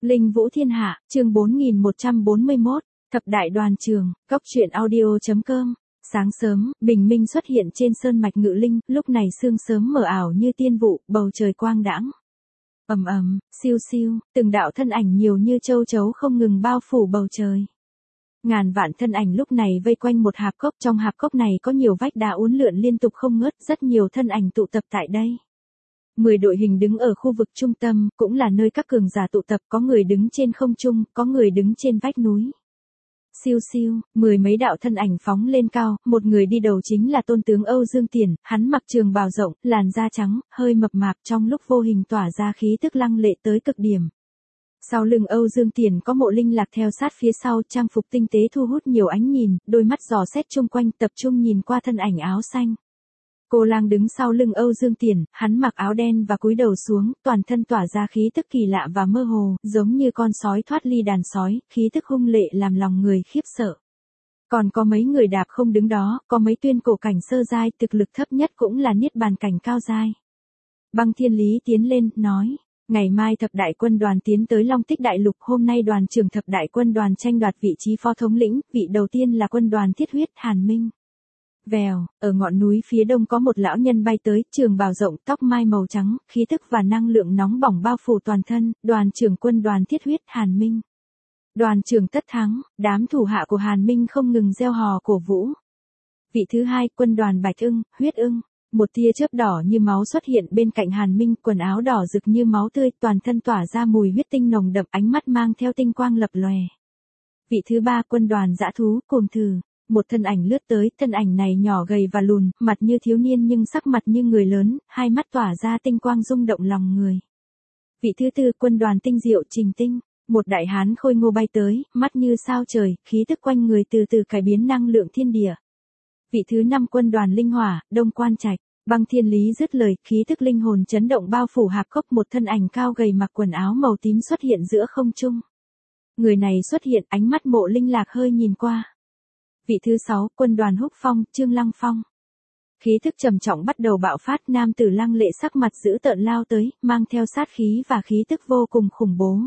Linh Vũ Thiên Hạ, chương 4141, Thập Đại Đoàn Trường, Góc Truyện Audio.com. Sáng sớm, bình minh xuất hiện trên sơn mạch Ngự Linh, lúc này sương sớm mờ ảo như tiên vụ, bầu trời quang đãng. Ầm ầm, siêu siêu, từng đạo thân ảnh nhiều như châu chấu không ngừng bao phủ bầu trời. Ngàn vạn thân ảnh lúc này vây quanh một hạp cốc, trong hạp cốc này có nhiều vách đá uốn lượn liên tục không ngớt, rất nhiều thân ảnh tụ tập tại đây. 10 đội hình đứng ở khu vực trung tâm, cũng là nơi các cường giả tụ tập, có người đứng trên không trung, có người đứng trên vách núi. Siêu siêu, 10 mấy đạo thân ảnh phóng lên cao, một người đi đầu chính là Tôn tướng Âu Dương Tiền, hắn mặc trường bào rộng, làn da trắng, hơi mập mạp, trong lúc vô hình tỏa ra khí tức lăng lệ tới cực điểm. Sau lưng Âu Dương Tiền có Mộ Linh Lạc theo sát phía sau, trang phục tinh tế thu hút nhiều ánh nhìn, đôi mắt dò xét chung quanh tập trung nhìn qua thân ảnh áo xanh. Cô Lang đứng sau lưng Âu Dương Tiền, hắn mặc áo đen và cúi đầu xuống, toàn thân tỏa ra khí tức kỳ lạ và mơ hồ, giống như con sói thoát ly đàn sói, khí tức hung lệ làm lòng người khiếp sợ. Còn có mấy người đạp không đứng đó, có mấy tuyên cổ cảnh sơ giai, thực lực thấp nhất cũng là niết bàn cảnh cao giai. Băng Thiên Lý tiến lên, nói, ngày mai thập đại quân đoàn tiến tới Long Tích Đại Lục, hôm nay đoàn trưởng thập đại quân đoàn tranh đoạt vị trí phó thống lĩnh, vị đầu tiên là quân đoàn Thiết Huyết Hàn Minh. Vèo, ở ngọn núi phía đông có một lão nhân bay tới, trường bào rộng, tóc mai màu trắng, khí tức và năng lượng nóng bỏng bao phủ toàn thân, đoàn trưởng quân đoàn Thiết Huyết Hàn Minh. Đoàn trưởng tất thắng, đám thủ hạ của Hàn Minh không ngừng reo hò cổ vũ. Vị thứ hai, quân đoàn Bạch Ưng, Huyết Ưng. Một tia chớp đỏ như máu xuất hiện bên cạnh Hàn Minh, quần áo đỏ rực như máu tươi, toàn thân tỏa ra mùi huyết tinh nồng đậm, ánh mắt mang theo tinh quang lập lòe. Vị thứ ba, quân đoàn Dã Thú, Cồm Thử. Một thân ảnh lướt tới, thân ảnh này nhỏ gầy và lùn, mặt như thiếu niên nhưng sắc mặt như người lớn, hai mắt tỏa ra tinh quang rung động lòng người. Vị thứ tư, quân đoàn Tinh Diệu, Trình Tinh. Một đại hán khôi ngô bay tới, mắt như sao trời, khí tức quanh người từ từ cải biến năng lượng thiên địa. Vị thứ năm, quân đoàn Linh Hỏa, Đông Quan Trạch. Băng Thiên Lý dứt lời, khí tức linh hồn chấn động bao phủ hạp cốc, một thân ảnh cao gầy mặc quần áo màu tím xuất hiện giữa không trung. Người này xuất hiện, ánh mắt Mộ Linh Lạc hơi nhìn qua. Vị thứ 6, quân đoàn Húc Phong, Trương Lăng Phong. Khí thức trầm trọng bắt đầu bạo phát, nam tử lăng lệ sắc mặt dữ tợn lao tới, mang theo sát khí và khí tức vô cùng khủng bố.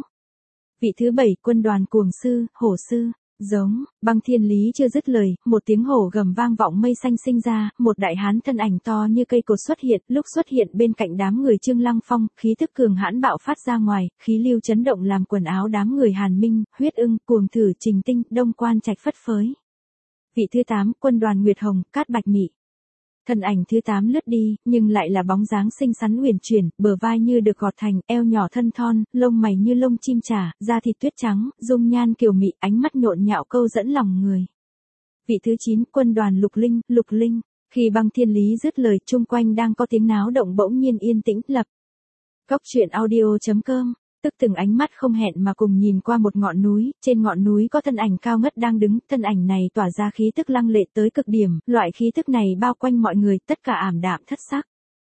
Vị thứ 7, quân đoàn Cuồng Sư, Hổ Sư. Giống, Băng Thiên Lý chưa dứt lời, một tiếng hổ gầm vang vọng mây xanh sinh ra, một đại hán thân ảnh to như cây cột xuất hiện, lúc xuất hiện bên cạnh đám người Trương Lăng Phong, khí tức cường hãn bạo phát ra ngoài, khí lưu chấn động làm quần áo đám người Hàn Minh, Huyết Ưng, Cuồng Thử, Trình Tinh, Đông Quan Trạch phất phới. Vị thứ 8, quân đoàn Nguyệt Hồng, Cát Bạch Mị. Thân ảnh thứ 8 lướt đi, nhưng lại là bóng dáng xinh xắn huyền chuyển, bờ vai như được gọt thành, eo nhỏ thân thon, lông mày như lông chim trả, da thịt tuyết trắng, dung nhan kiều mị, ánh mắt nhộn nhạo câu dẫn lòng người. Vị thứ 9, quân đoàn Lục Linh, Lục Linh. Khi Băng Thiên Lý dứt lời, chung quanh đang có tiếng náo động bỗng nhiên yên tĩnh lập. Góc Truyện Audio.com. Tức từng ánh mắt không hẹn mà cùng nhìn qua một ngọn núi, trên ngọn núi có thân ảnh cao ngất đang đứng, thân ảnh này tỏa ra khí tức lăng lệ tới cực điểm, loại khí tức này bao quanh mọi người, tất cả ảm đạm thất sắc.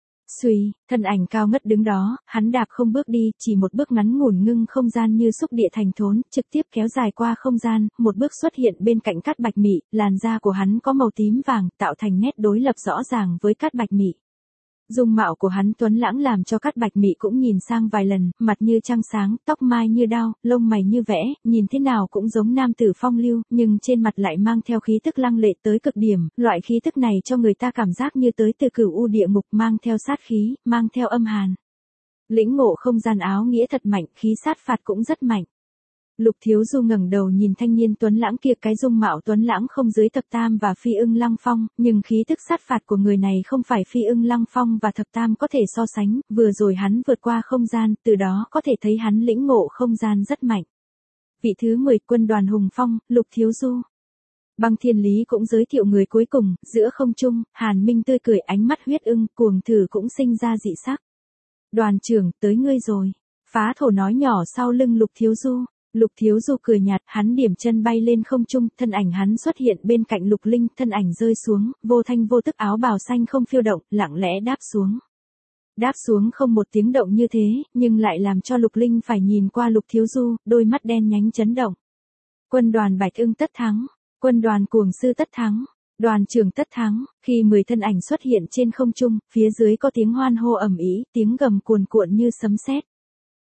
Suy, thân ảnh cao ngất đứng đó, hắn đạp không bước đi, chỉ một bước ngắn ngủn ngưng không gian như xúc địa thành thốn, trực tiếp kéo dài qua không gian, một bước xuất hiện bên cạnh Cát Bạch Mị, làn da của hắn có màu tím vàng, tạo thành nét đối lập rõ ràng với Cát Bạch Mị. Dung mạo của hắn tuấn lãng làm cho Cát Bạch Mị cũng nhìn sang vài lần, mặt như trăng sáng, tóc mai như đao, lông mày như vẽ, nhìn thế nào cũng giống nam tử phong lưu, nhưng trên mặt lại mang theo khí tức lăng lệ tới cực điểm, loại khí tức này cho người ta cảm giác như tới từ cửu u địa ngục, mang theo sát khí, mang theo âm hàn. Lĩnh ngộ không gian áo nghĩa thật mạnh, khí sát phạt cũng rất mạnh. Lục Thiếu Du ngẩng đầu nhìn thanh niên tuấn lãng kia, cái dung mạo tuấn lãng không dưới Thập Tam và Phi Ưng Lăng Phong, nhưng khí tức sát phạt của người này không phải Phi Ưng Lăng Phong và Thập Tam có thể so sánh, vừa rồi hắn vượt qua không gian, từ đó có thể thấy hắn lĩnh ngộ không gian rất mạnh. Vị thứ 10, quân đoàn Hùng Phong, Lục Thiếu Du. Băng Thiên Lý cũng giới thiệu người cuối cùng, giữa không trung, Hàn Minh tươi cười, ánh mắt Huyết Ưng, Cuồng Thử cũng sinh ra dị sắc. Đoàn trưởng, tới ngươi rồi. Phá Thổ nói nhỏ sau lưng Lục Thiếu Du. Lục Thiếu Du cười nhạt, hắn điểm chân bay lên không trung, thân ảnh hắn xuất hiện bên cạnh Lục Linh, thân ảnh rơi xuống, vô thanh vô tức áo bào xanh không phiêu động, lặng lẽ đáp xuống. Đáp xuống không một tiếng động như thế, nhưng lại làm cho Lục Linh phải nhìn qua Lục Thiếu Du, đôi mắt đen nhánh chấn động. Quân đoàn Bạch Ưng tất thắng, quân đoàn Cuồng Sư tất thắng, đoàn trưởng tất thắng, khi 10 thân ảnh xuất hiện trên không trung, phía dưới có tiếng hoan hô ầm ĩ, tiếng gầm cuồn cuộn như sấm sét.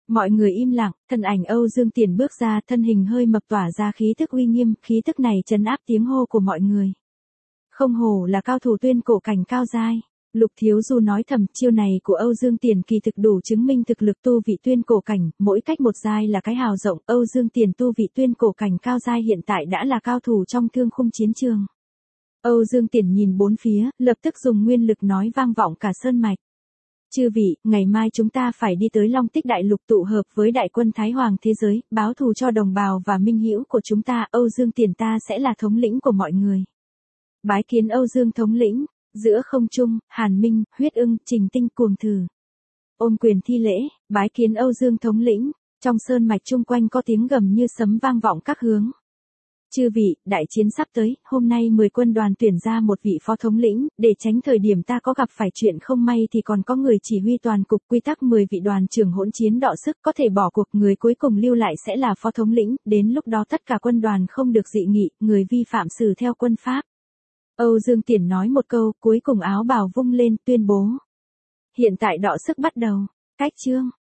Mọi người im lặng, thân ảnh Âu Dương Tiền bước ra, thân hình hơi mập tỏa ra khí tức uy nghiêm, khí tức này trấn áp tiếng hô của mọi người. Không hổ là cao thủ tuyên cổ cảnh cao giai. Lục Thiếu Du nói thầm, chiêu này của Âu Dương Tiền kỳ thực đủ chứng minh thực lực tu vị tuyên cổ cảnh, mỗi cách một giai là cái hào rộng, Âu Dương Tiền tu vị tuyên cổ cảnh cao giai hiện tại đã là cao thủ trong thương khung chiến trường. Âu Dương Tiền nhìn bốn phía, lập tức dùng nguyên lực nói vang vọng cả sơn mạch. Chư vị, ngày mai chúng ta phải đi tới Long Tích Đại Lục tụ hợp với đại quân Thái Hoàng thế giới, báo thù cho đồng bào và minh hữu của chúng ta, Âu Dương Tiền ta sẽ là thống lĩnh của mọi người. Bái kiến Âu Dương thống lĩnh. Giữa không trung, Hàn Minh, Huyết Ưng, Trình Tinh cuồng thử. Ôm quyền thi lễ, bái kiến Âu Dương thống lĩnh, trong sơn mạch chung quanh có tiếng gầm như sấm vang vọng các hướng. Chư vị, đại chiến sắp tới, hôm nay 10 quân đoàn tuyển ra một vị phó thống lĩnh, để tránh thời điểm ta có gặp phải chuyện không may thì còn có người chỉ huy toàn cục, quy tắc 10 vị đoàn trưởng hỗn chiến đọ sức, có thể bỏ cuộc, người cuối cùng lưu lại sẽ là phó thống lĩnh, đến lúc đó tất cả quân đoàn không được dị nghị, người vi phạm xử theo quân pháp. Âu Dương Tiền nói một câu, cuối cùng áo bào vung lên, tuyên bố. Hiện tại đọ sức bắt đầu. Cách chương.